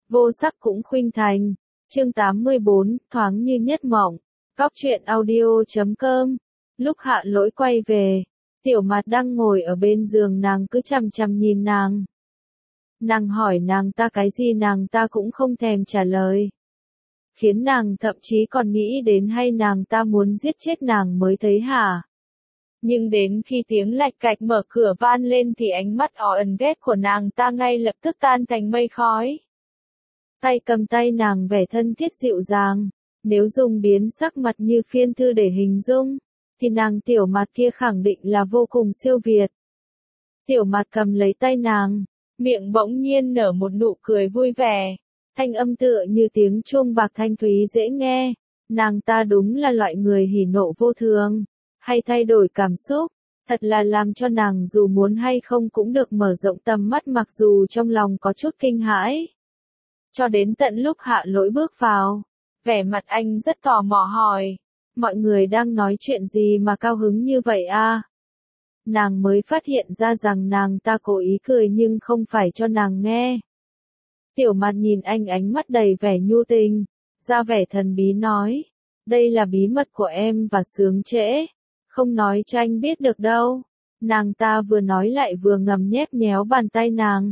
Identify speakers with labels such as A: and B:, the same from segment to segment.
A: vô sắc cũng khuynh thành. Chương 84, thoáng như nhất mộng. Góc truyện audio.com. Lúc Hạ Lỗi quay về, Tiểu Mạt đang ngồi ở bên giường nàng cứ chằm chằm nhìn nàng. Nàng hỏi nàng ta cái gì nàng ta cũng không thèm trả lời. Khiến nàng thậm chí còn nghĩ đến hay nàng ta muốn giết chết nàng mới thấy hả. Nhưng đến khi tiếng lạch cạch mở cửa van lên thì ánh mắt ẩn ghét của nàng ta ngay lập tức tan thành mây khói. Tay cầm tay nàng vẻ thân thiết dịu dàng, nếu dùng biến sắc mặt như phiên thư để hình dung, thì nàng Tiểu Mạt kia khẳng định là vô cùng siêu việt. Tiểu Mạt cầm lấy tay nàng, miệng bỗng nhiên nở một nụ cười vui vẻ, thanh âm tựa như tiếng chuông bạc thanh thúy dễ nghe. Nàng ta đúng là loại người hỉ nộ vô thường, hay thay đổi cảm xúc, thật là làm cho nàng dù muốn hay không cũng được mở rộng tầm mắt mặc dù trong lòng có chút kinh hãi. Cho đến tận lúc Hạ Lỗi bước vào, vẻ mặt anh rất tò mò hỏi, mọi người đang nói chuyện gì mà cao hứng như vậy à? Nàng mới phát hiện ra rằng nàng ta cố ý cười nhưng không phải cho nàng nghe. Tiểu Mạt nhìn anh ánh mắt đầy vẻ nhu tình, ra vẻ thần bí nói, đây là bí mật của em và Sướng Trễ, không nói cho anh biết được đâu. Nàng ta vừa nói lại vừa ngầm nhép nhéo bàn tay nàng.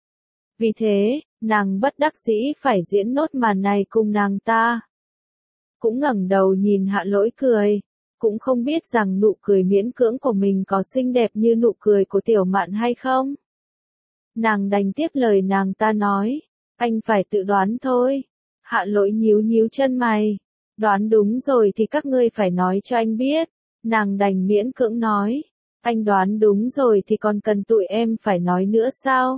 A: Vì thế, nàng bất đắc dĩ phải diễn nốt màn này cùng nàng ta. Cũng ngẩng đầu nhìn Hạ Lỗi cười, cũng không biết rằng nụ cười miễn cưỡng của mình có xinh đẹp như nụ cười của Tiểu Mạn hay không. Nàng đành tiếp lời nàng ta nói, anh phải tự đoán thôi. Hạ Lỗi nhíu nhíu chân mày, đoán đúng rồi thì các ngươi phải nói cho anh biết. Nàng đành miễn cưỡng nói, anh đoán đúng rồi thì còn cần tụi em phải nói nữa sao?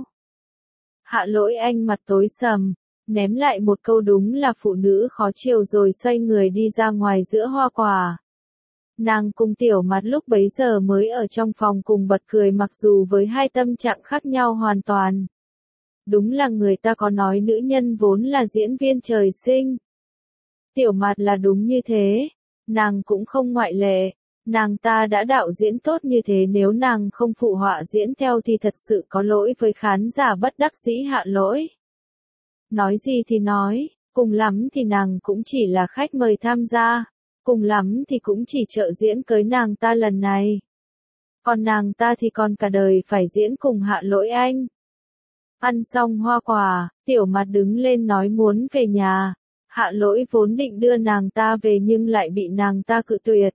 A: Hạ Lỗi anh mặt tối sầm, ném lại một câu đúng là phụ nữ khó chiều rồi xoay người đi ra ngoài giữa hoa quả. Nàng cùng Tiểu Mạt lúc bấy giờ mới ở trong phòng cùng bật cười mặc dù với hai tâm trạng khác nhau hoàn toàn. Đúng là người ta có nói nữ nhân vốn là diễn viên trời sinh. Tiểu Mạt là đúng như thế, nàng cũng không ngoại lệ. Nàng ta đã đạo diễn tốt như thế nếu nàng không phụ họa diễn theo thì thật sự có lỗi với khán giả bất đắc dĩ Hạ Lỗi. Nói gì thì nói, cùng lắm thì nàng cũng chỉ là khách mời tham gia, cùng lắm thì cũng chỉ trợ diễn cưới nàng ta lần này. Còn nàng ta thì còn cả đời phải diễn cùng Hạ Lỗi anh. Ăn xong hoa quả, Tiểu Mạt đứng lên nói muốn về nhà. Hạ Lỗi vốn định đưa nàng ta về nhưng lại bị nàng ta cự tuyệt.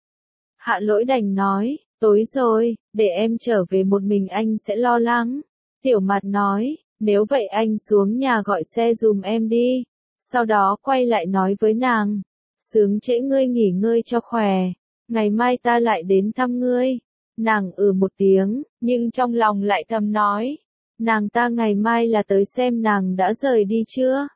A: Hạ Lỗi đành nói, tối rồi, để em trở về một mình anh sẽ lo lắng. Tiểu Mạt nói, nếu vậy anh xuống nhà gọi xe giùm em đi. Sau đó quay lại nói với nàng, Sướng Trễ ngươi nghỉ ngơi cho khỏe, ngày mai ta lại đến thăm ngươi. Nàng một tiếng, nhưng trong lòng lại thầm nói, nàng ta ngày mai là tới xem nàng đã rời đi chưa.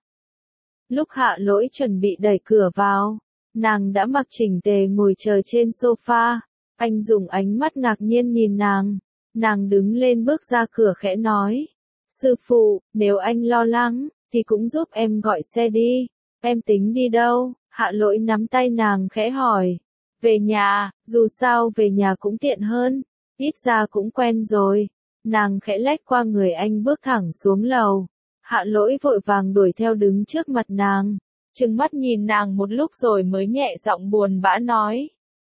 A: Lúc Hạ Lỗi chuẩn bị đẩy cửa vào, nàng đã mặc chỉnh tề ngồi chờ trên sofa, anh dùng ánh mắt ngạc nhiên nhìn nàng đứng lên bước ra cửa khẽ nói, sư phụ, nếu anh lo lắng, thì cũng giúp em gọi xe đi, em tính đi đâu? Hạ Lỗi nắm tay nàng khẽ hỏi, về nhà, dù sao về nhà cũng tiện hơn, ít ra cũng quen rồi. Nàng khẽ lách qua người anh bước thẳng xuống lầu, Hạ Lỗi vội vàng đuổi theo đứng trước mặt nàng. Trừng mắt nhìn nàng một lúc rồi mới nhẹ giọng buồn bã nói.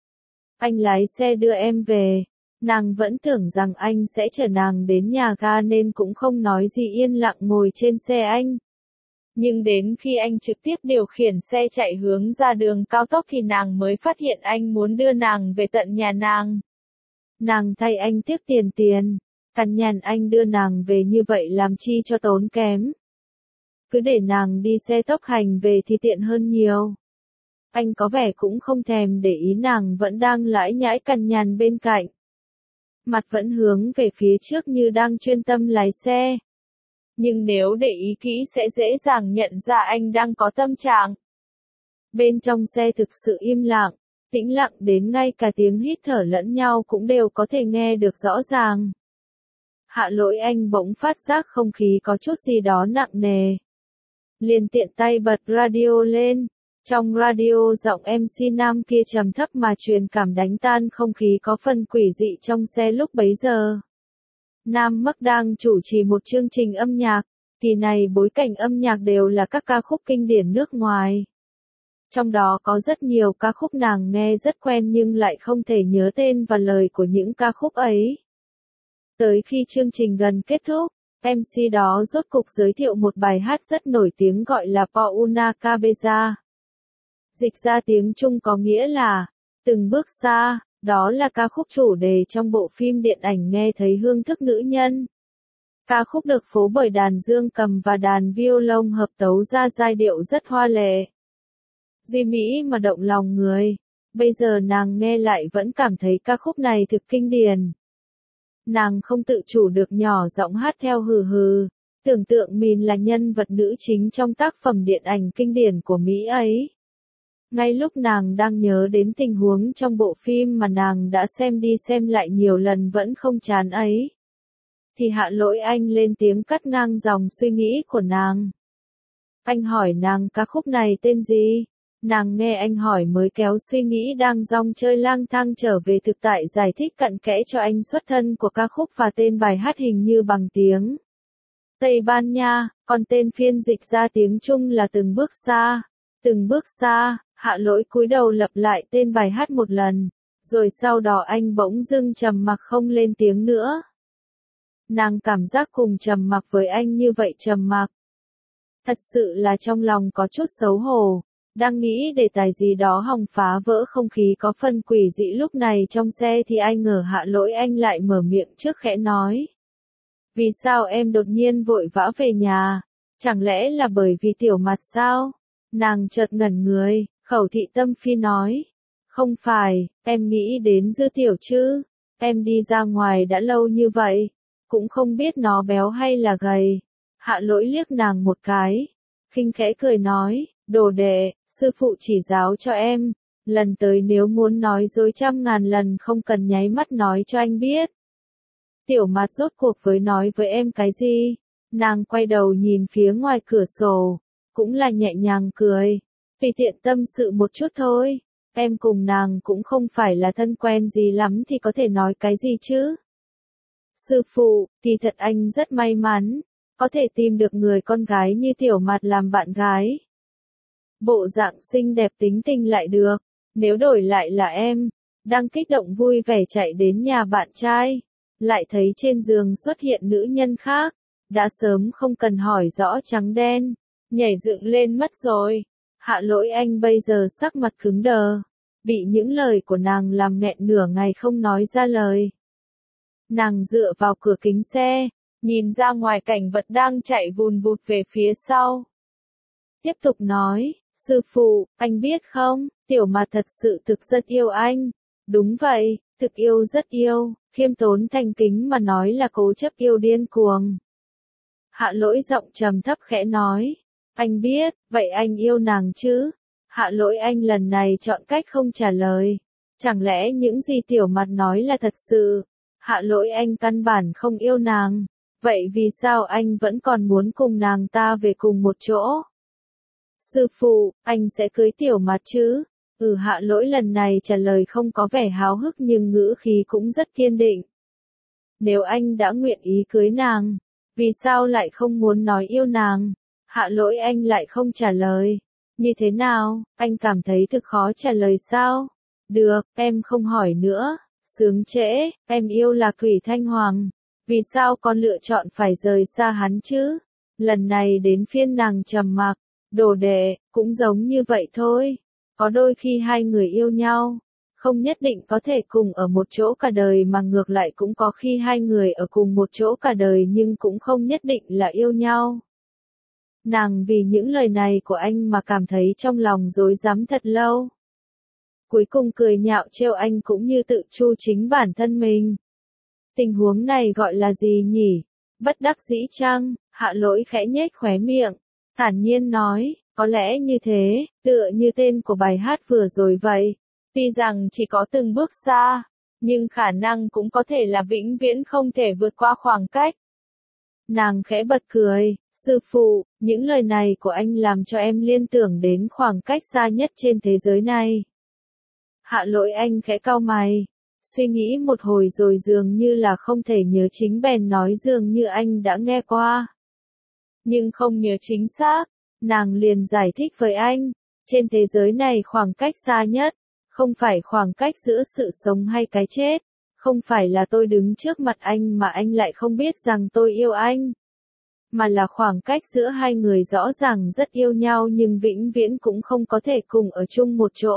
A: Anh lái xe đưa em về. Nàng vẫn tưởng rằng anh sẽ chở nàng đến nhà ga nên cũng không nói gì yên lặng ngồi trên xe anh. Nhưng đến khi anh trực tiếp điều khiển xe chạy hướng ra đường cao tốc thì nàng mới phát hiện anh muốn đưa nàng về tận nhà nàng. Nàng thay anh tiếc tiền, cằn nhằn anh đưa nàng về như vậy làm chi cho tốn kém. Cứ để nàng đi xe tốc hành về thì tiện hơn nhiều. Anh có vẻ cũng không thèm để ý nàng vẫn đang lải nhải cằn nhằn bên cạnh. Mặt vẫn hướng về phía trước như đang chuyên tâm lái xe. Nhưng nếu để ý kỹ sẽ dễ dàng nhận ra anh đang có tâm trạng. Bên trong xe thực sự im lặng, tĩnh lặng đến ngay cả tiếng hít thở lẫn nhau cũng đều có thể nghe được rõ ràng. Hạ Lỗi anh bỗng phát giác không khí có chút gì đó nặng nề. Liền tiện tay bật radio lên. Trong radio giọng MC nam kia trầm thấp mà truyền cảm đánh tan không khí có phần quỷ dị trong xe lúc bấy giờ. Nam Mắc đang chủ trì một chương trình âm nhạc. Kỳ này bối cảnh âm nhạc đều là các ca khúc kinh điển nước ngoài. Trong đó có rất nhiều ca khúc nàng nghe rất quen nhưng lại không thể nhớ tên và lời của những ca khúc ấy. Tới khi chương trình gần kết thúc, MC đó rốt cục giới thiệu một bài hát rất nổi tiếng gọi là Po Una Cabeza. Dịch ra tiếng Trung có nghĩa là Từng bước xa, đó là ca khúc chủ đề trong bộ phim điện ảnh Nghe thấy hương thức nữ nhân. Ca khúc được phối bởi đàn dương cầm và đàn violon hợp tấu ra giai điệu rất hoa lệ. Duy mỹ mà động lòng người. Bây giờ nàng nghe lại vẫn cảm thấy ca khúc này thực kinh điển. Nàng không tự chủ được nhỏ giọng hát theo hừ hừ, tưởng tượng mình là nhân vật nữ chính trong tác phẩm điện ảnh kinh điển của Mỹ ấy. Ngay lúc nàng đang nhớ đến tình huống trong bộ phim mà nàng đã xem đi xem lại nhiều lần vẫn không chán ấy, thì Hạ Lỗi Anh lên tiếng cắt ngang dòng suy nghĩ của nàng. Anh hỏi nàng ca khúc này tên gì? Nàng nghe anh hỏi mới kéo suy nghĩ đang dong chơi lang thang trở về thực tại giải thích cặn kẽ cho anh xuất thân của ca khúc và tên bài hát hình như bằng tiếng Tây Ban Nha, còn tên phiên dịch ra tiếng Trung là Từng bước xa. Từng bước xa, Hạ Lỗi cúi đầu lặp lại tên bài hát một lần, rồi sau đó anh bỗng dưng trầm mặc không lên tiếng nữa. Nàng cảm giác cùng trầm mặc với anh như vậy trầm mặc. Thật sự là trong lòng có chút xấu hổ. Đang nghĩ đề tài gì đó hòng phá vỡ không khí có phần quỷ dị lúc này trong xe thì ai ngờ Hạ Lỗi Anh lại mở miệng trước khẽ nói. Vì sao em đột nhiên vội vã về nhà? Chẳng lẽ là bởi vì Tiểu Mặt sao? Nàng chợt ngẩn người, khẩu thị tâm phi nói. Không phải, em nghĩ đến Dư Tiểu chứ. Em đi ra ngoài đã lâu như vậy, cũng không biết nó béo hay là gầy. Hạ Lỗi liếc nàng một cái, khinh khẽ cười nói. Đồ đệ, sư phụ chỉ giáo cho em, lần tới nếu muốn nói dối 100.000 lần không cần nháy mắt nói cho anh biết. Tiểu Mặt rốt cuộc với nói với em cái gì? Nàng quay đầu nhìn phía ngoài cửa sổ, cũng là nhẹ nhàng cười, vì tiện tâm sự một chút thôi, em cùng nàng cũng không phải là thân quen gì lắm thì có thể nói cái gì chứ? Sư phụ, thì thật anh rất may mắn, có thể tìm được người con gái như Tiểu Mặt làm bạn gái. Bộ dạng xinh đẹp tính tình lại được, nếu đổi lại là em, đang kích động vui vẻ chạy đến nhà bạn trai, lại thấy trên giường xuất hiện nữ nhân khác, đã sớm không cần hỏi rõ trắng đen, nhảy dựng lên mất rồi. Hạ Lỗi Anh bây giờ sắc mặt cứng đờ, bị những lời của nàng làm nghẹn nửa ngày không nói ra lời. Nàng dựa vào cửa kính xe, nhìn ra ngoài cảnh vật đang chạy vùn vụt về phía sau. Tiếp tục nói. Sư phụ, anh biết không, Tiểu Mặt thật sự thực rất yêu anh. Đúng vậy, thực yêu rất yêu, khiêm tốn thành kính mà nói là cố chấp yêu điên cuồng. Hạ Lỗi giọng trầm thấp khẽ nói. Anh biết, vậy anh yêu nàng chứ? Hạ Lỗi Anh lần này chọn cách không trả lời. Chẳng lẽ những gì Tiểu Mặt nói là thật sự? Hạ Lỗi Anh căn bản không yêu nàng. Vậy vì sao anh vẫn còn muốn cùng nàng ta về cùng một chỗ? Sư phụ, anh sẽ cưới Tiểu Mặt chứ? Hạ Lỗi lần này trả lời không có vẻ háo hức nhưng ngữ khí cũng rất kiên định. Nếu anh đã nguyện ý cưới nàng, vì sao lại không muốn nói yêu nàng? Hạ Lỗi Anh lại không trả lời. Như thế nào, anh cảm thấy thực khó trả lời sao? Được, em không hỏi nữa. Sướng trễ, em yêu Lạc Thủy Thanh Hoàng. Vì sao con lựa chọn phải rời xa hắn chứ? Lần này đến phiên nàng trầm mặc. Đồ đệ, cũng giống như vậy thôi. Có đôi khi hai người yêu nhau, không nhất định có thể cùng ở một chỗ cả đời mà ngược lại cũng có khi hai người ở cùng một chỗ cả đời nhưng cũng không nhất định là yêu nhau. Nàng vì những lời này của anh mà cảm thấy trong lòng rối rắm thật lâu. Cuối cùng cười nhạo trêu anh cũng như tự chu chính bản thân mình. Tình huống này gọi là gì nhỉ? Bất đắc dĩ chăng? Hạ Lỗi khẽ nhếch khóe miệng, thản nhiên nói, có lẽ như thế, tựa như tên của bài hát vừa rồi vậy. Tuy rằng chỉ có từng bước xa, nhưng khả năng cũng có thể là vĩnh viễn không thể vượt qua khoảng cách. Nàng khẽ bật cười, sư phụ, những lời này của anh làm cho em liên tưởng đến khoảng cách xa nhất trên thế giới này. Hạ Lỗi Anh khẽ cau mày, suy nghĩ một hồi rồi dường như là không thể nhớ chính bèn nói dường như anh đã nghe qua. nhưng không nhớ chính xác. Nàng liền giải thích với anh, trên thế giới này khoảng cách xa nhất, không phải khoảng cách giữa sự sống hay cái chết, không phải là tôi đứng trước mặt anh mà anh lại không biết rằng tôi yêu anh, mà là khoảng cách giữa hai người rõ ràng rất yêu nhau nhưng vĩnh viễn cũng không có thể cùng ở chung một chỗ.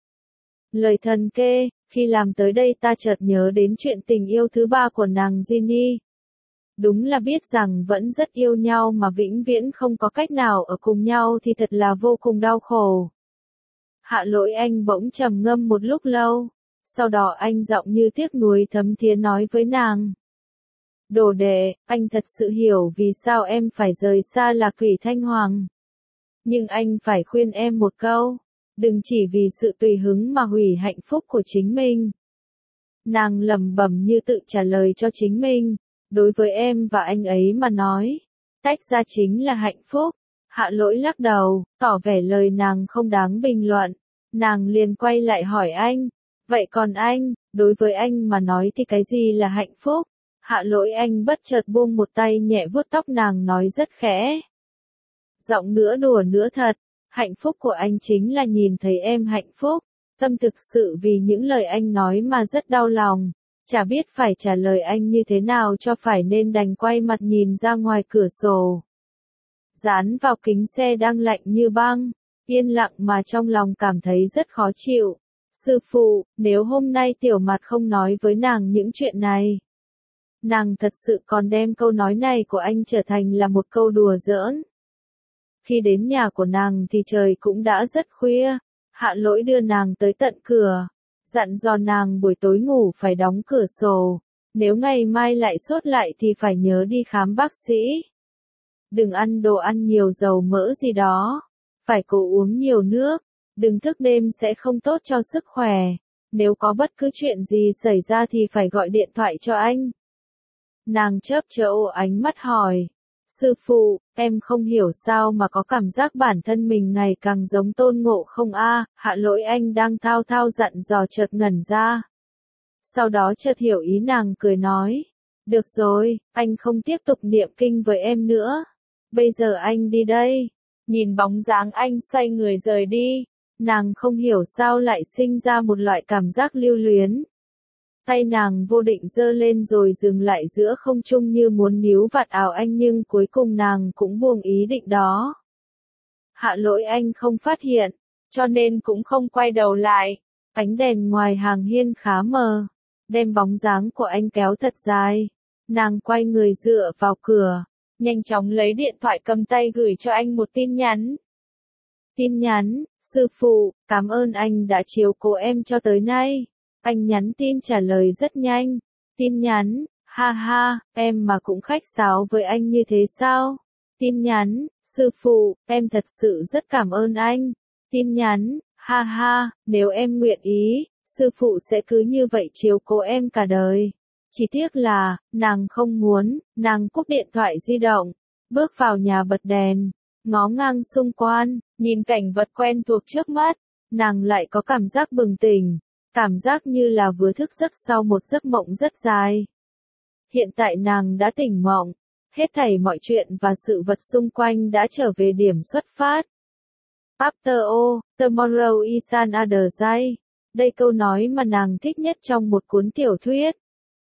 A: Lời thần kê, khi làm tới đây ta chợt nhớ đến chuyện tình yêu thứ ba của nàng Ginny. Đúng là biết rằng vẫn rất yêu nhau mà vĩnh viễn không có cách nào ở cùng nhau thì thật là vô cùng đau khổ. Hạ Lỗi Anh bỗng trầm ngâm một lúc lâu, sau đó anh giọng như tiếc nuối thấm thía nói với nàng. Đồ đệ, anh thật sự hiểu vì sao em phải rời xa Lạc Thủy Thanh Hoàng. Nhưng anh phải khuyên em một câu, đừng chỉ vì sự tùy hứng mà hủy hạnh phúc của chính mình. Nàng lẩm bẩm như tự trả lời cho chính mình, đối với em và anh ấy mà nói, tách ra chính là hạnh phúc. Hạ Lỗi lắc đầu, tỏ vẻ lời nàng không đáng bình luận. Nàng liền quay lại hỏi anh, vậy còn anh, đối với anh mà nói thì cái gì là hạnh phúc? Hạ Lỗi Anh bất chợt buông một tay nhẹ vuốt tóc nàng nói rất khẽ. Giọng nửa đùa nửa thật, hạnh phúc của anh chính là nhìn thấy em hạnh phúc. Tâm thực sự vì những lời anh nói mà rất đau lòng, chả biết phải trả lời anh như thế nào cho phải nên đành quay mặt nhìn ra ngoài cửa sổ. Dán vào kính xe đang lạnh như băng, yên lặng mà trong lòng cảm thấy rất khó chịu. Sư phụ, nếu hôm nay Tiểu Mặt không nói với nàng những chuyện này, nàng thật sự còn đem câu nói này của anh trở thành là một câu đùa giỡn. Khi đến nhà của nàng thì trời cũng đã rất khuya, Hạ Lỗi đưa nàng tới tận cửa, dặn dò nàng buổi tối ngủ phải đóng cửa sổ, nếu ngày mai lại sốt lại thì phải nhớ đi khám bác sĩ. Đừng ăn đồ ăn nhiều dầu mỡ gì đó, phải cố uống nhiều nước, đừng thức đêm sẽ không tốt cho sức khỏe, nếu có bất cứ chuyện gì xảy ra thì phải gọi điện thoại cho anh. Nàng chớp chớp ánh mắt hỏi, sư phụ, em không hiểu sao mà có cảm giác bản thân mình ngày càng giống Tôn Ngộ Không a. Hạ Lỗi Anh đang thao thao dặn dò chợt ngẩn ra. Sau đó chợt hiểu ý nàng cười nói, được rồi, anh không tiếp tục niệm kinh với em nữa. Bây giờ anh đi đây. Nhìn bóng dáng anh xoay người rời đi, nàng không hiểu sao lại sinh ra một loại cảm giác lưu luyến. Tay nàng vô định giơ lên rồi dừng lại giữa không trung như muốn níu vạt áo anh nhưng cuối cùng nàng cũng buông ý định đó. Hạ Lỗi Anh không phát hiện, cho nên cũng không quay đầu lại. Ánh đèn ngoài hàng hiên khá mờ, đem bóng dáng của anh kéo thật dài. Nàng quay người dựa vào cửa, nhanh chóng lấy điện thoại cầm tay gửi cho anh một tin nhắn. Tin nhắn, sư phụ, cảm ơn anh đã chiếu cố em cho tới nay. Anh nhắn tin trả lời rất nhanh. Tin nhắn, ha ha, em mà cũng khách sáo với anh như thế sao? Tin nhắn, sư phụ, em thật sự rất cảm ơn anh. Tin nhắn, ha ha, nếu em nguyện ý, sư phụ sẽ cứ như vậy chiếu cố em cả đời. Chỉ tiếc là, nàng không muốn, nàng cúp điện thoại di động, bước vào nhà bật đèn, ngó ngang xung quanh, nhìn cảnh vật quen thuộc trước mắt, nàng lại có cảm giác bừng tỉnh. Cảm giác như là vừa thức giấc sau một giấc mộng rất dài. Hiện tại nàng đã tỉnh mộng, hết thảy mọi chuyện và sự vật xung quanh đã trở về điểm xuất phát. After all, tomorrow is another day. Đây câu nói mà nàng thích nhất trong một cuốn tiểu thuyết.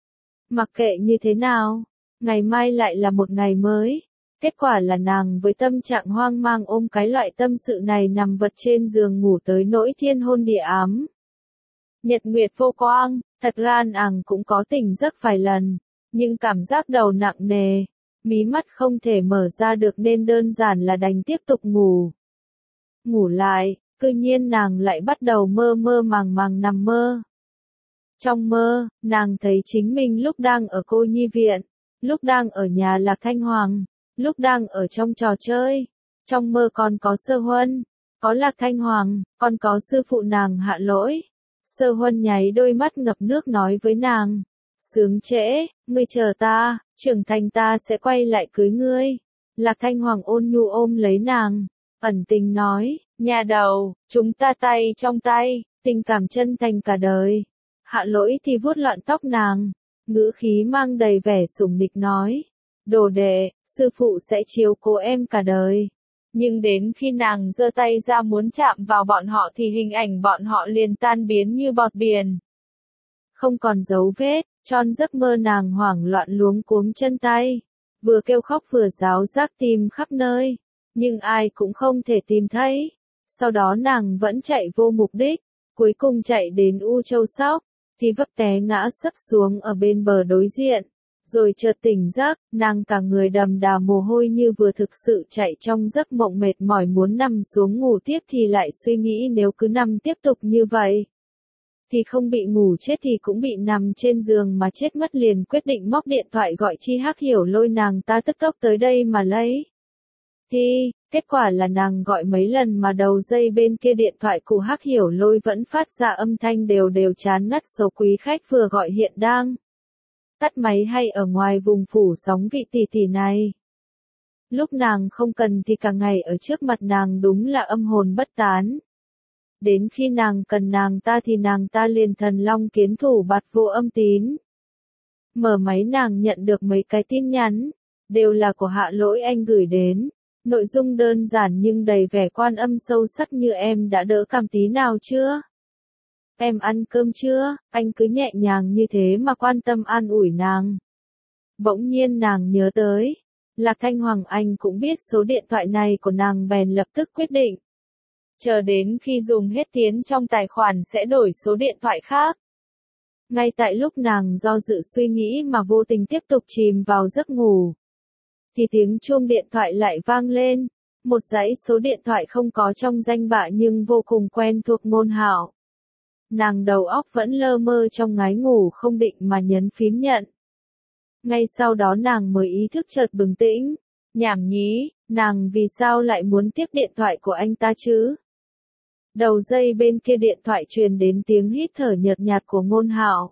A: Mặc kệ như thế nào, ngày mai lại là một ngày mới. Kết quả là nàng với tâm trạng hoang mang ôm cái loại tâm sự này nằm vật trên giường ngủ tới nỗi thiên hôn địa ám. Nhật nguyệt vô quang, thật ra nàng cũng có tỉnh giấc vài lần, nhưng cảm giác đầu nặng nề, mí mắt không thể mở ra được nên đơn giản là đành tiếp tục ngủ. Ngủ lại, tự nhiên nàng lại bắt đầu mơ mơ màng màng nằm mơ. Trong mơ, nàng thấy chính mình lúc đang ở cô nhi viện, lúc đang ở nhà Lạc Thanh Hoàng, lúc đang ở trong trò chơi. Trong mơ còn có Sơ Huân, có Lạc Thanh Hoàng, còn có sư phụ nàng Hạ Lỗi. Sơ Huân nháy đôi mắt ngập nước nói với nàng, sướng trễ, ngươi chờ ta, trưởng thành ta sẽ quay lại cưới ngươi. Lạc Thanh Hoàng ôn nhu ôm lấy nàng, ẩn tình nói, nhà đầu, chúng ta tay trong tay, tình cảm chân thành cả đời. Hạ Lỗi thì vuốt loạn tóc nàng, ngữ khí mang đầy vẻ sủng nịch nói, đồ đệ, sư phụ sẽ chiếu cố em cả đời. Nhưng đến khi nàng giơ tay ra muốn chạm vào bọn họ thì hình ảnh bọn họ liền tan biến như bọt biển. Không còn dấu vết, tròn giấc mơ nàng hoảng loạn luống cuống chân tay. Vừa kêu khóc vừa ráo rác tìm khắp nơi. Nhưng ai cũng không thể tìm thấy. Sau đó nàng vẫn chạy vô mục đích. Cuối cùng chạy đến U Châu Sóc. Thì vấp té ngã sấp xuống ở bên bờ đối diện. Rồi chợt tỉnh giấc, nàng cả người đầm đà mồ hôi như vừa thực sự chạy trong giấc mộng mệt mỏi muốn nằm xuống ngủ tiếp thì lại suy nghĩ nếu cứ nằm tiếp tục như vậy. Thì không bị ngủ chết thì cũng bị nằm trên giường mà chết mất liền quyết định móc điện thoại gọi Chi Hắc Hiểu Lôi nàng ta tức tốc tới đây mà lấy. Thì, kết quả là nàng gọi mấy lần mà đầu dây bên kia điện thoại của Hắc Hiểu Lôi vẫn phát ra âm thanh đều đều chán ngắt số quý khách vừa gọi hiện đang tắt máy hay ở ngoài vùng phủ sóng vị tỷ tỷ này. Lúc nàng không cần thì cả ngày ở trước mặt nàng đúng là âm hồn bất tán. Đến khi nàng cần nàng ta thì nàng ta liền thần long kiến thủ bạt vô âm tín. Mở máy nàng nhận được mấy cái tin nhắn, đều là của Hạ Lỗi Anh gửi đến. Nội dung đơn giản nhưng đầy vẻ quan âm sâu sắc như em đã đỡ cảm tí nào chưa? Em ăn cơm chưa? Anh cứ nhẹ nhàng như thế mà quan tâm an ủi nàng. Bỗng nhiên nàng nhớ tới. Lạc Thanh Hoàng Anh cũng biết số điện thoại này của nàng bèn lập tức quyết định. Chờ đến khi dùng hết tiền trong tài khoản sẽ đổi số điện thoại khác. Ngay tại lúc nàng do dự suy nghĩ mà vô tình tiếp tục chìm vào giấc ngủ. Thì tiếng chuông điện thoại lại vang lên. Một dãy số điện thoại không có trong danh bạ nhưng vô cùng quen thuộc Ngôn Hạo. Nàng đầu óc vẫn lơ mơ trong ngái ngủ không định mà nhấn phím nhận. Ngay sau đó nàng mới ý thức chợt bừng tĩnh. Nhảm nhí, nàng vì sao lại muốn tiếp điện thoại của anh ta chứ? Đầu dây bên kia điện thoại truyền đến tiếng hít thở nhợt nhạt của Ngôn Hạo.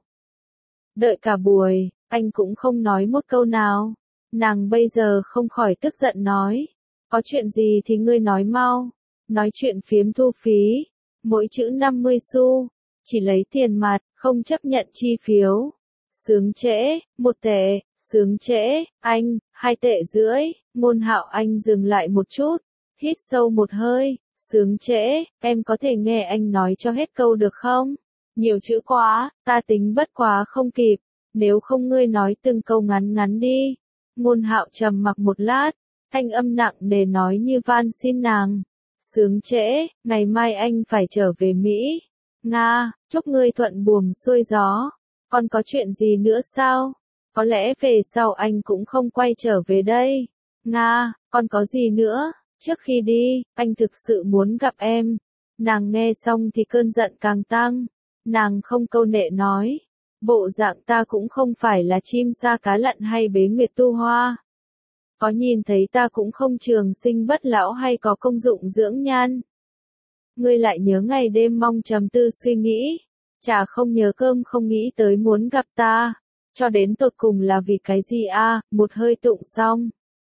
A: Đợi cả buổi, anh cũng không nói một câu nào. Nàng bây giờ không khỏi tức giận nói. Có chuyện gì thì ngươi nói mau. Nói chuyện phiếm thu phí. Mỗi chữ 50 xu. Chỉ lấy tiền mặt, không chấp nhận chi phiếu. Sướng trễ, 1 tệ, sướng trễ, anh, 2 tệ rưỡi. Ngôn Hạo Anh dừng lại một chút. Hít sâu một hơi. Sướng trễ, em có thể nghe anh nói cho hết câu được không? Nhiều chữ quá, ta tính bất quá không kịp. Nếu không ngươi nói từng câu ngắn ngắn đi. Ngôn Hạo trầm mặc một lát, thanh âm nặng nề nói như van xin nàng. Sướng trễ, ngày mai anh phải trở về Mỹ. Nga, chúc ngươi thuận buồm xuôi gió. Còn có chuyện gì nữa sao? Có lẽ về sau anh cũng không quay trở về đây. Nga, còn có gì nữa? Trước khi đi, anh thực sự muốn gặp em. Nàng nghe xong thì cơn giận càng tăng. Nàng không câu nệ nói. Bộ dạng ta cũng không phải là chim sa cá lặn hay bế nguyệt tu hoa. Có nhìn thấy ta cũng không trường sinh bất lão hay có công dụng dưỡng nhan. Ngươi lại nhớ ngày đêm mong trầm tư suy nghĩ. Chả không nhớ cơm không nghĩ tới muốn gặp ta. Cho đến tột cùng là vì cái gì a? Một hơi tụng xong.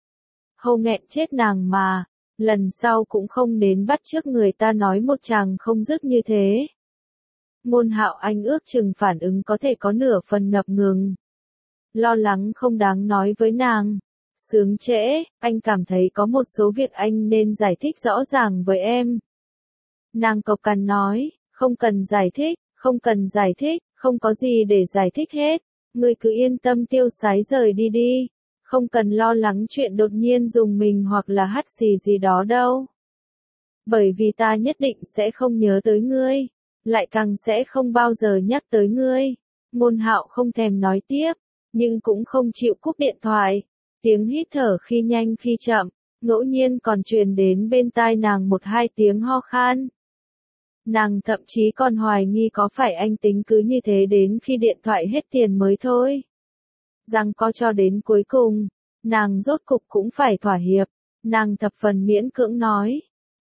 A: Hầu nghẹn chết nàng mà. Lần sau cũng không đến bắt chước người ta nói một chàng không dứt như thế. Ngôn Hạo Anh ước chừng phản ứng có thể có nửa phần ngập ngừng. Lo lắng không đáng nói với nàng. Sướng trễ, anh cảm thấy có một số việc anh nên giải thích rõ ràng với em. Nàng cộc cằn nói, không cần giải thích, không cần giải thích, không có gì để giải thích hết. Ngươi cứ yên tâm tiêu sái rời đi đi. Không cần lo lắng chuyện đột nhiên dùng mình hoặc là hắt xì gì đó đâu. Bởi vì ta nhất định sẽ không nhớ tới ngươi. Lại càng sẽ không bao giờ nhắc tới ngươi. Ngôn Hạo không thèm nói tiếp, nhưng cũng không chịu cúp điện thoại. Tiếng hít thở khi nhanh khi chậm, ngẫu nhiên còn truyền đến bên tai nàng 1-2 tiếng ho khan. Nàng thậm chí còn hoài nghi có phải anh tính cứ như thế đến khi điện thoại hết tiền mới thôi. Rằng có cho đến cuối cùng, nàng rốt cục cũng phải thỏa hiệp. Nàng thập phần miễn cưỡng nói.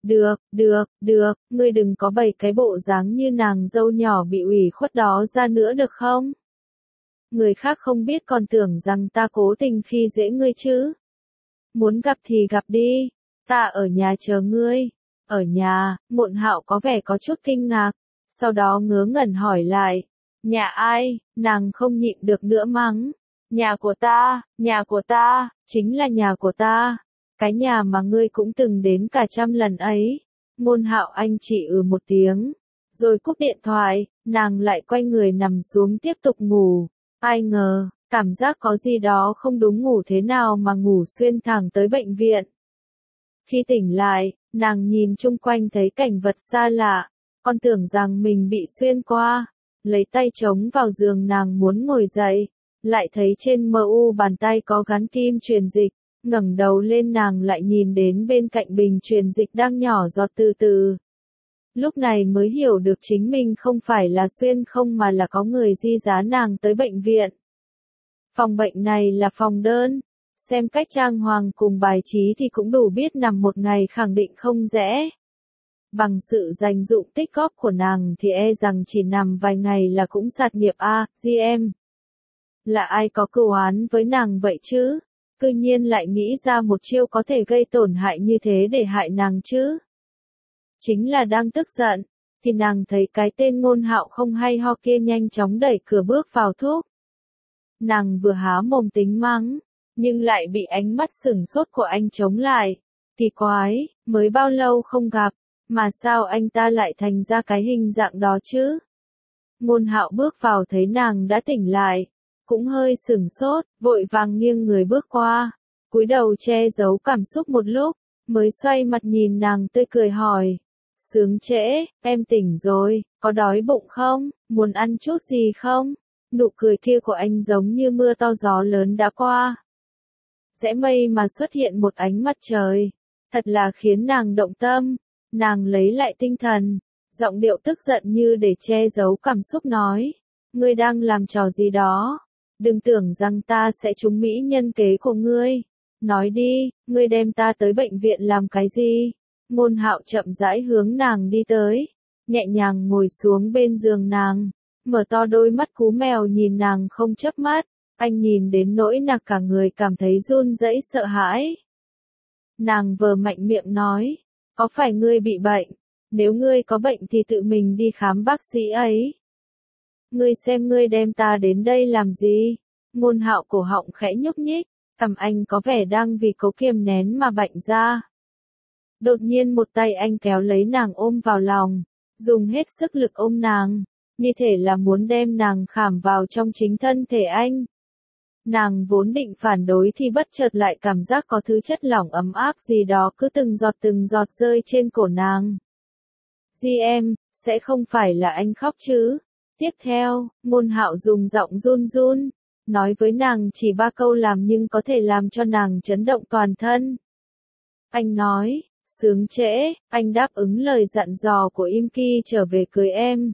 A: Được, ngươi đừng có bày cái bộ dáng như nàng dâu nhỏ bị ủy khuất đó ra nữa được không? Người khác không biết còn tưởng rằng ta cố tình khi dễ ngươi chứ. Muốn gặp thì gặp đi, ta ở nhà chờ ngươi. Ở nhà, Ngôn Hạo có vẻ có chút kinh ngạc, sau đó ngớ ngẩn hỏi lại. Nhà ai? Nàng không nhịn được nữa mắng. nhà của ta, chính là nhà của ta. Cái nhà mà ngươi cũng từng đến cả 100 lần ấy. Ngôn Hạo Anh chỉ một tiếng, rồi cúp điện thoại, nàng lại quay người nằm xuống tiếp tục ngủ. Ai ngờ, cảm giác có gì đó không đúng ngủ thế nào mà ngủ xuyên thẳng tới bệnh viện. Khi tỉnh lại, nàng nhìn chung quanh thấy cảnh vật xa lạ, còn tưởng rằng mình bị xuyên qua. Lấy tay chống vào giường nàng muốn ngồi dậy, lại thấy trên MU bàn tay có gắn kim truyền dịch. Ngẩng đầu lên nàng lại nhìn đến bên cạnh bình truyền dịch đang nhỏ giọt từ từ. Lúc này mới hiểu được chính mình không phải là xuyên không mà là có người di giá nàng tới bệnh viện. Phòng bệnh này là phòng đơn, xem cách trang hoàng cùng bài trí thì cũng đủ biết nằm một ngày khẳng định không dễ. Bằng sự dành dụm tích góp của nàng thì e rằng chỉ nằm vài ngày là cũng sạt nghiệp GM. Là ai có cừu oán với nàng vậy chứ? Cư nhiên lại nghĩ ra một chiêu có thể gây tổn hại như thế để hại nàng chứ? Chính là đang tức giận, thì nàng thấy cái tên Ngôn Hạo không hay ho kia nhanh chóng đẩy cửa bước vào thúc. Nàng vừa há mồm tính mắng, nhưng lại bị ánh mắt sửng sốt của anh chống lại. Kỳ quái, mới bao lâu không gặp, mà sao anh ta lại thành ra cái hình dạng đó chứ? Ngôn Hạo bước vào thấy nàng đã tỉnh lại, cũng hơi sửng sốt, vội vàng nghiêng người bước qua, cúi đầu che giấu cảm xúc một lúc, mới xoay mặt nhìn nàng tươi cười hỏi. Sướng trễ, em tỉnh rồi, có đói bụng không, muốn ăn chút gì không? Nụ cười kia của anh giống như mưa to gió lớn đã qua. Rẽ mây mà xuất hiện một ánh mặt trời, thật là khiến nàng động tâm. Nàng lấy lại tinh thần, giọng điệu tức giận như để che giấu cảm xúc nói. Ngươi đang làm trò gì đó? Đừng tưởng rằng ta sẽ trúng mỹ nhân kế của ngươi. Nói đi, ngươi đem ta tới bệnh viện làm cái gì? Ngôn Hạo chậm rãi hướng nàng đi tới, nhẹ nhàng ngồi xuống bên giường nàng, mở to đôi mắt cú mèo nhìn nàng không chớp mắt. Anh nhìn đến nỗi nặc cả người cảm thấy run rẩy sợ hãi. Nàng vờ mạnh miệng nói, có phải ngươi bị bệnh? Nếu ngươi có bệnh thì tự mình đi khám bác sĩ ấy. Ngươi xem ngươi đem ta đến đây làm gì? Ngôn Hạo cổ họng khẽ nhúc nhích, cằm anh có vẻ đang vì cố kiềm nén mà bệnh ra. Đột nhiên một tay anh kéo lấy nàng ôm vào lòng, dùng hết sức lực ôm nàng, như thể là muốn đem nàng khảm vào trong chính thân thể anh. Nàng vốn định phản đối thì bất chợt lại cảm giác có thứ chất lỏng ấm áp gì đó cứ từng giọt rơi trên cổ nàng. GM, sẽ không phải là anh khóc chứ? Tiếp theo, Ngôn Hạo dùng giọng run run, nói với nàng chỉ 3 câu làm nhưng có thể làm cho nàng chấn động toàn thân. Anh nói, sướng trễ, anh đáp ứng lời dặn dò của Im Ki trở về cưới em.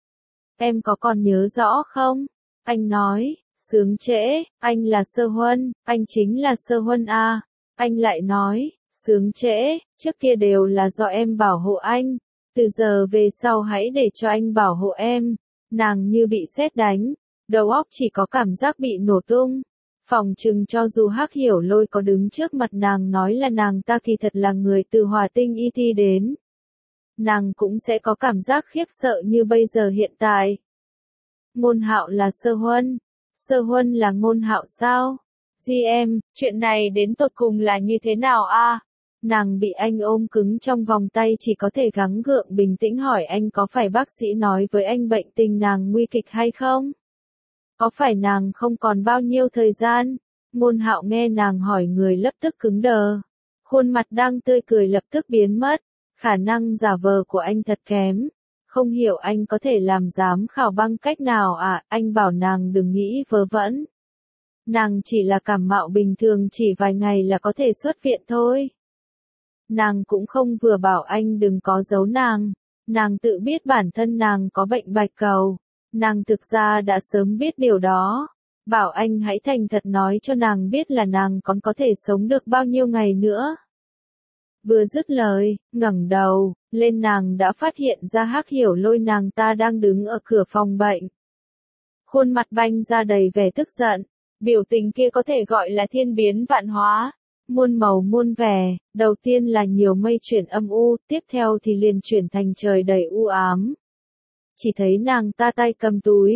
A: Em có còn nhớ rõ không? Anh nói, sướng trễ, anh là Sơ Huân, anh chính là Sơ Huân à. Anh lại nói, sướng trễ, trước kia đều là do em bảo hộ anh, từ giờ về sau hãy để cho anh bảo hộ em. Nàng như bị sét đánh, đầu óc chỉ có cảm giác bị nổ tung. Phòng chừng cho dù Hắc Hiểu Lôi có đứng trước mặt nàng nói là nàng ta kỳ thật là người từ Hỏa Tinh ET đến, nàng cũng sẽ có cảm giác khiếp sợ như bây giờ hiện tại. Ngôn Hạo là Sơ Huân, Sơ Huân là Ngôn Hạo sao? GM, chuyện này đến tột cùng là như thế nào a? Nàng bị anh ôm cứng trong vòng tay chỉ có thể gắng gượng bình tĩnh hỏi anh có phải bác sĩ nói với anh bệnh tình nàng nguy kịch hay không? Có phải nàng không còn bao nhiêu thời gian? Ngôn Hạo nghe nàng hỏi người lập tức cứng đờ. Khuôn mặt đang tươi cười lập tức biến mất. Khả năng giả vờ của anh thật kém. Không hiểu anh có thể làm giám khảo bằng cách nào à? Anh bảo nàng đừng nghĩ vớ vẩn. Nàng chỉ là cảm mạo bình thường chỉ vài ngày là có thể xuất viện thôi. Nàng cũng không vừa bảo anh đừng có giấu nàng. Nàng tự biết bản thân nàng có bệnh bạch cầu. Nàng thực ra đã sớm biết điều đó. Bảo anh hãy thành thật nói cho nàng biết là nàng còn có thể sống được bao nhiêu ngày nữa. Vừa dứt lời, ngẩng đầu lên nàng đã phát hiện ra Hắc Hiểu Lôi nàng ta đang đứng ở cửa phòng bệnh. Khuôn mặt banh ra đầy vẻ tức giận. Biểu tình kia có thể gọi là thiên biến vạn hóa. Muôn màu muôn vẻ, đầu tiên là nhiều mây chuyển âm u, tiếp theo thì liền chuyển thành trời đầy u ám. Chỉ thấy nàng ta tay cầm túi,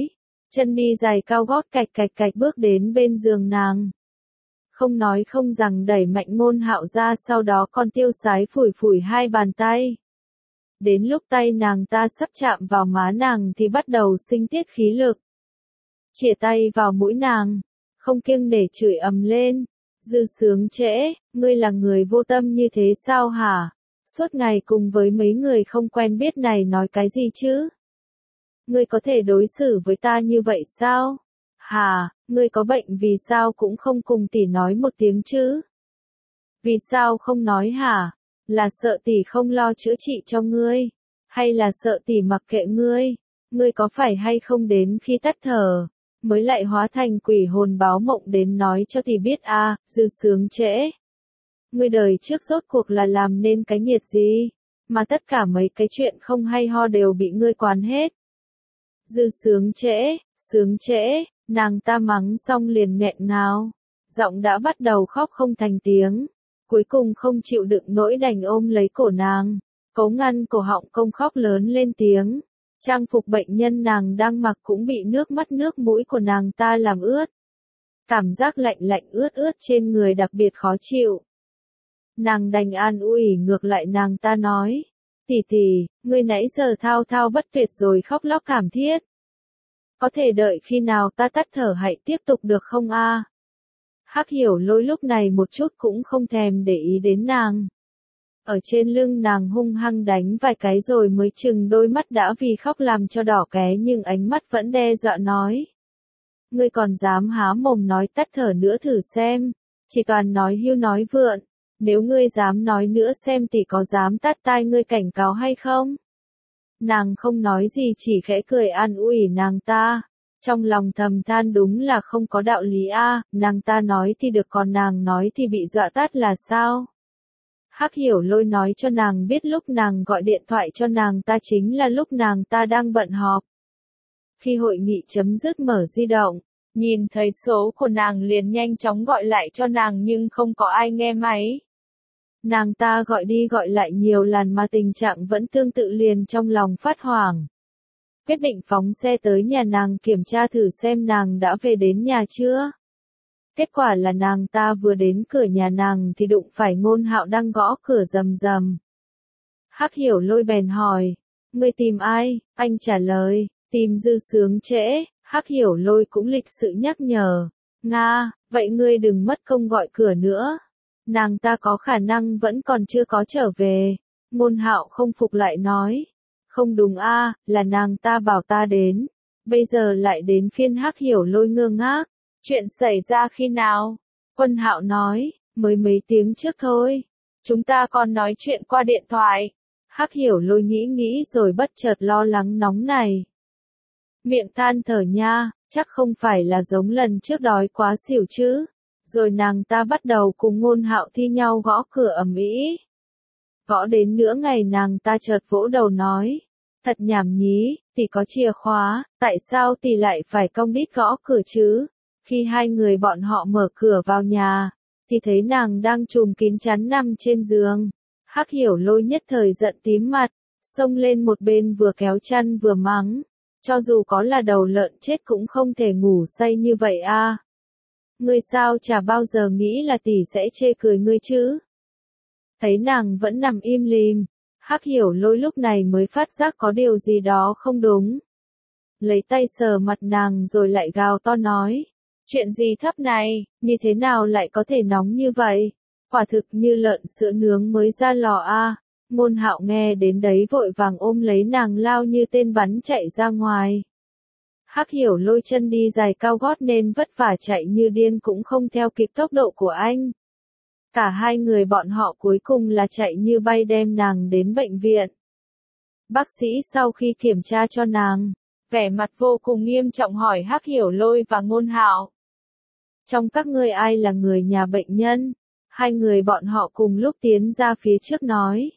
A: chân đi giày cao gót cạch cạch cạch bước đến bên giường nàng. Không nói không rằng đẩy mạnh Ngôn Hạo ra, sau đó còn tiêu sái phủi phủi hai bàn tay. Đến lúc tay nàng ta sắp chạm vào má nàng thì bắt đầu sinh tiết khí lực. Chĩa tay vào mũi nàng, không kiêng nể chửi ầm lên. Dư Sướng Trễ, ngươi là người vô tâm như thế sao hả? Suốt ngày cùng với mấy người không quen biết này nói cái gì chứ? Ngươi có thể đối xử với ta như vậy sao? Hà, ngươi có bệnh vì sao cũng không cùng tỷ nói một tiếng chứ? Vì sao không nói hả? Là sợ tỷ không lo chữa trị cho ngươi? Hay là sợ tỷ mặc kệ ngươi? Ngươi có phải hay không đến khi tắt thở, mới lại hóa thành quỷ hồn báo mộng đến nói cho tỷ biết à, Dư Sướng Trễ. Ngươi đời trước rốt cuộc là làm nên cái nghiệt gì, mà tất cả mấy cái chuyện không hay ho đều bị ngươi quán hết. Dư Sướng Trễ, nàng ta mắng xong liền nghẹn ngào, giọng đã bắt đầu khóc không thành tiếng, cuối cùng không chịu đựng nỗi đành ôm lấy cổ nàng, cố ngăn cổ họng không khóc lớn lên tiếng. Trang phục bệnh nhân nàng đang mặc cũng bị nước mắt nước mũi của nàng ta làm ướt. Cảm giác lạnh lạnh ướt ướt trên người đặc biệt khó chịu. Nàng đành an ủi ngược lại nàng ta nói, tỷ tỷ, ngươi nãy giờ thao thao bất tuyệt rồi khóc lóc thảm thiết. Có thể đợi khi nào ta tắt thở hãy tiếp tục được không a? Hắc Hiểu Lôi lúc này một chút cũng không thèm để ý đến nàng. Ở trên lưng nàng hung hăng đánh vài cái rồi mới chừng đôi mắt đã vì khóc làm cho đỏ ké, nhưng ánh mắt vẫn đe dọa nói. Ngươi còn dám há mồm nói tắt thở nữa thử xem, chỉ toàn nói hưu nói vượn, nếu ngươi dám nói nữa xem tỷ có dám tát tai ngươi cảnh cáo hay không? Nàng không nói gì chỉ khẽ cười an ủi nàng ta, trong lòng thầm than đúng là không có đạo lý a, nàng ta nói thì được còn nàng nói thì bị dọa tát là sao? Hắc Hiểu Lôi nói cho nàng biết lúc nàng gọi điện thoại cho nàng ta chính là lúc nàng ta đang bận họp. Khi hội nghị chấm dứt mở di động, nhìn thấy số của nàng liền nhanh chóng gọi lại cho nàng nhưng không có ai nghe máy. Nàng ta gọi đi gọi lại nhiều lần mà tình trạng vẫn tương tự liền trong lòng phát hoảng. Quyết định phóng xe tới nhà nàng kiểm tra thử xem nàng đã về đến nhà chưa. Kết quả là nàng ta vừa đến cửa nhà nàng thì đụng phải Ngôn Hạo đang gõ cửa rầm rầm. Hắc Hiểu Lôi bèn hỏi, ngươi tìm ai? Anh trả lời, tìm Dư Sướng Trễ. Hắc Hiểu Lôi cũng lịch sự nhắc nhở, Nga, vậy ngươi đừng mất công gọi cửa nữa. Nàng ta có khả năng vẫn còn chưa có trở về. Ngôn Hạo không phục lại nói, không đúng a, là nàng ta bảo ta đến. Bây giờ lại đến phiên Hắc Hiểu Lôi ngơ ngác. Chuyện xảy ra khi nào? Quân Hạo nói, mới mấy tiếng trước thôi. Chúng ta còn nói chuyện qua điện thoại. Hắc Hiểu Lôi nghĩ nghĩ rồi bất chợt lo lắng nóng này. Miệng than thở nha, chắc không phải là giống lần trước đói quá xỉu chứ. Rồi nàng ta bắt đầu cùng Ngôn Hạo thi nhau gõ cửa ầm ĩ. Gõ đến nửa ngày nàng ta chợt vỗ đầu nói, thật nhảm nhí, tỷ có chìa khóa, tại sao tỷ lại phải cong đít gõ cửa chứ? Khi hai người bọn họ mở cửa vào nhà, thì thấy nàng đang trùm kín chắn nằm trên giường. Hắc Hiểu Lôi nhất thời giận tím mặt, xông lên một bên vừa kéo chăn vừa mắng. Cho dù có là đầu lợn chết cũng không thể ngủ say như vậy a. Ngươi sao chả bao giờ nghĩ là tỷ sẽ chê cười ngươi chứ? Thấy nàng vẫn nằm im lìm, Hắc Hiểu Lôi lúc này mới phát giác có điều gì đó không đúng. Lấy tay sờ mặt nàng rồi lại gào to nói. Chuyện gì thấp này, như thế nào lại có thể nóng như vậy? Quả thực như lợn sữa nướng mới ra lò a. Ngôn Hạo nghe đến đấy vội vàng ôm lấy nàng lao như tên bắn chạy ra ngoài. Hắc Hiểu Lôi chân đi giày cao gót nên vất vả chạy như điên cũng không theo kịp tốc độ của anh. Cả hai người bọn họ cuối cùng là chạy như bay đem nàng đến bệnh viện. Bác sĩ sau khi kiểm tra cho nàng, vẻ mặt vô cùng nghiêm trọng hỏi Hắc Hiểu Lôi và Ngôn Hạo. Trong các ngươi ai là người nhà bệnh nhân? Hai người bọn họ cùng lúc tiến ra phía trước nói.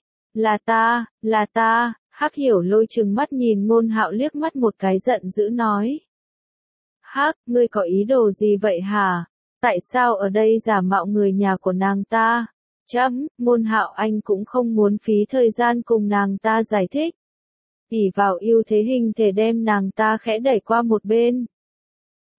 A: Là ta, Hắc Hiểu Lôi trừng mắt nhìn Ngôn Hạo liếc mắt một cái giận dữ nói. Hắc, ngươi có ý đồ gì vậy hả? Tại sao ở đây giả mạo người nhà của nàng ta? Ngôn Hạo anh cũng không muốn phí thời gian cùng nàng ta giải thích. Ỷ vào ưu thế hình thể đem nàng ta khẽ đẩy qua một bên,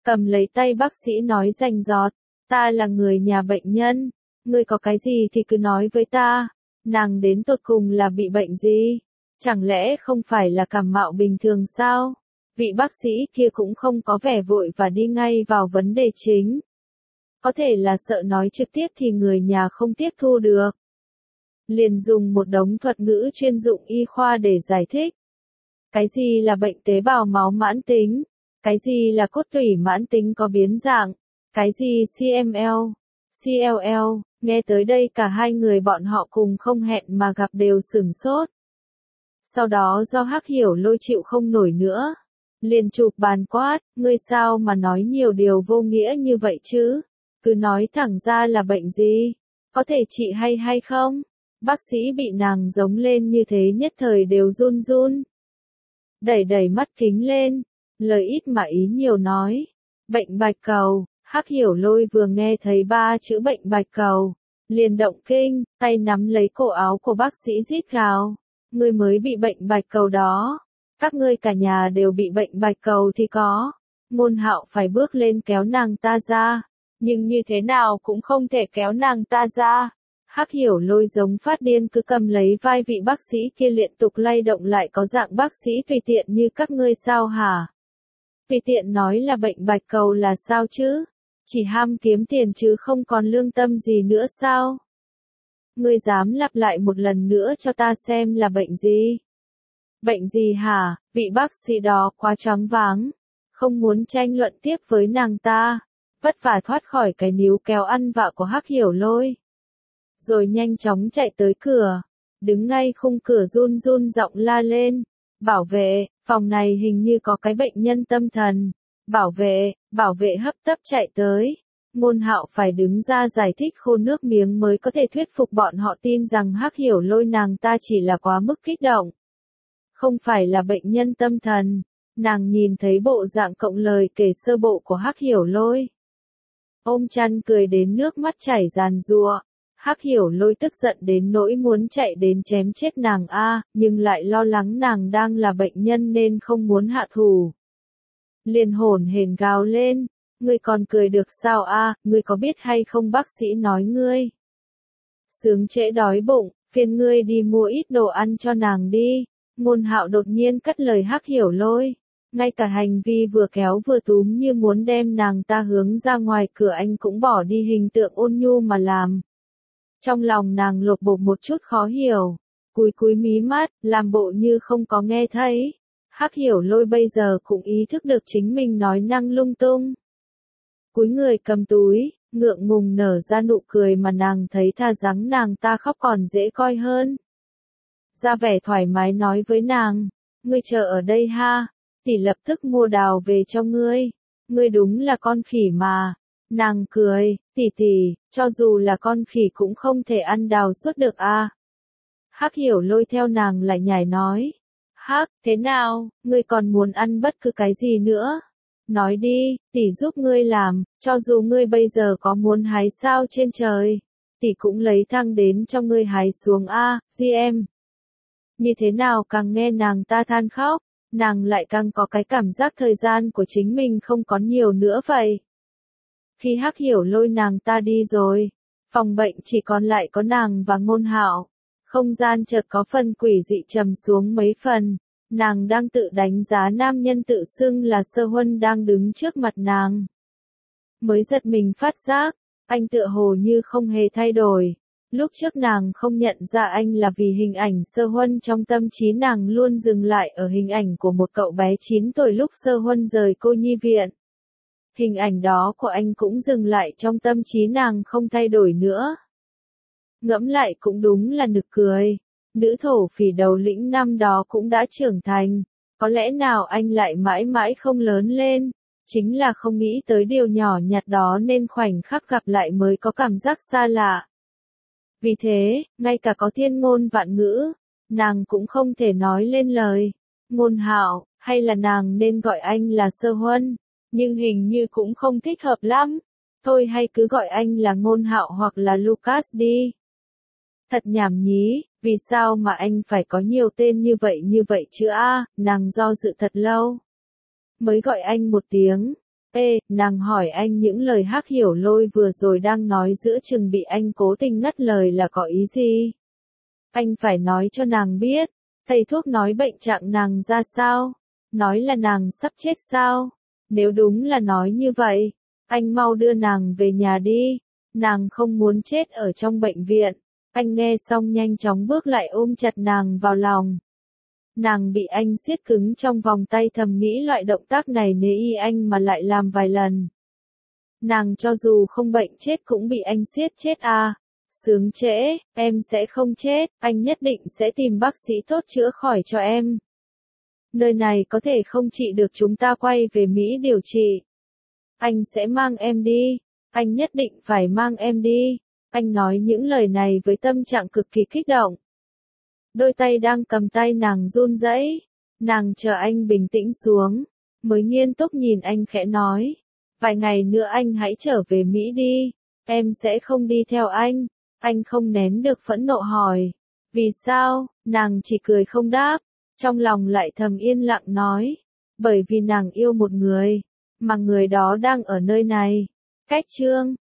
A: cầm lấy tay bác sĩ nói rành rọt, ta là người nhà bệnh nhân, ngươi có cái gì thì cứ nói với ta, nàng đến tột cùng là bị bệnh gì? Chẳng lẽ không phải là cảm mạo bình thường sao? Vị bác sĩ kia cũng không có vẻ vội và đi ngay vào vấn đề chính. Có thể là sợ nói trực tiếp thì người nhà không tiếp thu được. Liền dùng một đống thuật ngữ chuyên dụng y khoa để giải thích. Cái gì là bệnh tế bào máu mãn tính? Cái gì là cốt tủy mãn tính có biến dạng? Cái gì CML, CLL? Nghe tới đây cả hai người bọn họ cùng không hẹn mà gặp đều sửng sốt. Sau đó do Hắc Hiểu Lôi chịu không nổi nữa, liền chụp bàn quát, ngươi sao mà nói nhiều điều vô nghĩa như vậy chứ? Cứ nói thẳng ra là bệnh gì? Có thể trị hay không? Bác sĩ bị nàng giống lên như thế nhất thời đều run run. Đẩy mắt kính lên, lời ít mà ý nhiều nói. Bệnh bạch cầu, Hắc Hiểu Lôi vừa nghe thấy 3 chữ bệnh bạch cầu, liền động kinh, tay nắm lấy cổ áo của bác sĩ rít gào. Ngươi mới bị bệnh bạch cầu đó. Các ngươi cả nhà đều bị bệnh bạch cầu thì có. Ngôn Hạo phải bước lên kéo nàng ta ra. Nhưng như thế nào cũng không thể kéo nàng ta ra. Hắc Hiểu Lôi giống phát điên cứ cầm lấy vai vị bác sĩ kia liên tục lay động lại có dạng bác sĩ tùy tiện như các ngươi sao hả? Tùy tiện nói là bệnh bạch cầu là sao chứ? Chỉ ham kiếm tiền chứ không còn lương tâm gì nữa sao? Ngươi dám lặp lại một lần nữa cho ta xem là bệnh gì? Bệnh gì hả? Vị bác sĩ đó quá choáng váng, không muốn tranh luận tiếp với nàng ta, vất vả thoát khỏi cái níu kéo ăn vạ của Hắc Hiểu Lôi. Rồi nhanh chóng chạy tới cửa, đứng ngay khung cửa run run giọng la lên, bảo vệ, phòng này hình như có cái bệnh nhân tâm thần, bảo vệ hấp tấp chạy tới. Ngôn Hạo phải đứng ra giải thích khôn nước miếng mới có thể thuyết phục bọn họ tin rằng Hắc Hiểu Lôi nàng ta chỉ là quá mức kích động. Không phải là bệnh nhân tâm thần, nàng nhìn thấy bộ dạng cộng lời kể sơ bộ của Hắc Hiểu Lôi. Ôm chăn cười đến nước mắt chảy ràn rụa. Hắc Hiểu Lôi tức giận đến nỗi muốn chạy đến chém chết nàng nhưng lại lo lắng nàng đang là bệnh nhân nên không muốn hạ thủ. Liền hổn hển gào lên, ngươi còn cười được sao ngươi có biết hay không bác sĩ nói ngươi. Sướng trễ đói bụng, phiền ngươi đi mua ít đồ ăn cho nàng đi. Ngôn Hạo đột nhiên cắt lời Hắc Hiểu Lôi. Ngay cả hành vi vừa kéo vừa túm như muốn đem nàng ta hướng ra ngoài cửa anh cũng bỏ đi hình tượng ôn nhu mà làm. Trong lòng nàng lột bột một chút khó hiểu, cúi mí mắt, làm bộ như không có nghe thấy. Hắc Hiểu Lôi bây giờ cũng ý thức được chính mình nói năng lung tung. Cúi người cầm túi, ngượng ngùng nở ra nụ cười mà nàng thấy tha rằng nàng ta khóc còn dễ coi hơn. Ra vẻ thoải mái nói với nàng, ngươi chờ ở đây ha, tỷ lập tức mua đào về cho ngươi. Ngươi đúng là con khỉ mà. Nàng cười, tỷ, cho dù là con khỉ cũng không thể ăn đào suốt được Hắc Hiểu Lôi theo nàng lại nhảy nói. Hắc, thế nào, ngươi còn muốn ăn bất cứ cái gì nữa? Nói đi, tỷ giúp ngươi làm, cho dù ngươi bây giờ có muốn hái sao trên trời, tỷ cũng lấy thang đến cho ngươi hái xuống GM. Như thế nào càng nghe nàng ta than khóc, nàng lại càng có cái cảm giác thời gian của chính mình không có nhiều nữa vậy. Khi Hắc Hiểu Lôi nàng ta đi rồi, phòng bệnh chỉ còn lại có nàng và Ngôn Hạo. Không gian chợt có phần quỷ dị trầm xuống mấy phần. Nàng đang tự đánh giá nam nhân tự xưng là Sơ Huân đang đứng trước mặt nàng. Mới giật mình phát giác, anh tựa hồ như không hề thay đổi. Lúc trước nàng không nhận ra anh là vì hình ảnh Sơ Huân trong tâm trí nàng luôn dừng lại ở hình ảnh của một cậu bé 9 tuổi lúc Sơ Huân rời cô nhi viện. Hình ảnh đó của anh cũng dừng lại trong tâm trí nàng không thay đổi nữa. Ngẫm lại cũng đúng là nực cười. Nữ thổ phỉ đầu lĩnh năm đó cũng đã trưởng thành. Có lẽ nào anh lại mãi mãi không lớn lên. Chính là không nghĩ tới điều nhỏ nhặt đó nên khoảnh khắc gặp lại mới có cảm giác xa lạ. Vì thế, ngay cả có thiên ngôn vạn ngữ, nàng cũng không thể nói lên lời. Ngôn Hạo, hay là nàng nên gọi anh là Sơ Huân, nhưng hình như cũng không thích hợp lắm. Thôi hay cứ gọi anh là Ngôn Hạo hoặc là Lucas đi. Thật nhảm nhí, vì sao mà anh phải có nhiều tên như vậy chứ nàng do dự thật lâu. Mới gọi anh một tiếng, Ê, nàng hỏi anh những lời Hắc Hiểu Lôi vừa rồi đang nói giữa chừng bị anh cố tình ngắt lời là có ý gì? Anh phải nói cho nàng biết, thầy thuốc nói bệnh trạng nàng ra sao? Nói là nàng sắp chết sao? Nếu đúng là nói như vậy, anh mau đưa nàng về nhà đi, nàng không muốn chết ở trong bệnh viện. Anh nghe xong nhanh chóng bước lại ôm chặt nàng vào lòng. Nàng bị anh siết cứng trong vòng tay thầm nghĩ loại động tác này nếu y anh mà lại làm vài lần. Nàng cho dù không bệnh chết cũng bị anh siết chết à. Sướng trễ, em sẽ không chết, anh nhất định sẽ tìm bác sĩ tốt chữa khỏi cho em. Nơi này có thể không trị được, chúng ta quay về Mỹ điều trị. Anh sẽ mang em đi, anh nhất định phải mang em đi. Anh nói những lời này với tâm trạng cực kỳ kích động. Đôi tay đang cầm tay nàng run rẩy, nàng chờ anh bình tĩnh xuống, mới nghiêm túc nhìn anh khẽ nói. Vài ngày nữa anh hãy trở về Mỹ đi, em sẽ không đi theo anh. Anh không nén được phẫn nộ hỏi. Vì sao? Nàng chỉ cười không đáp, trong lòng lại thầm yên lặng nói. Bởi vì nàng yêu một người, mà người đó đang ở nơi này. Cách chương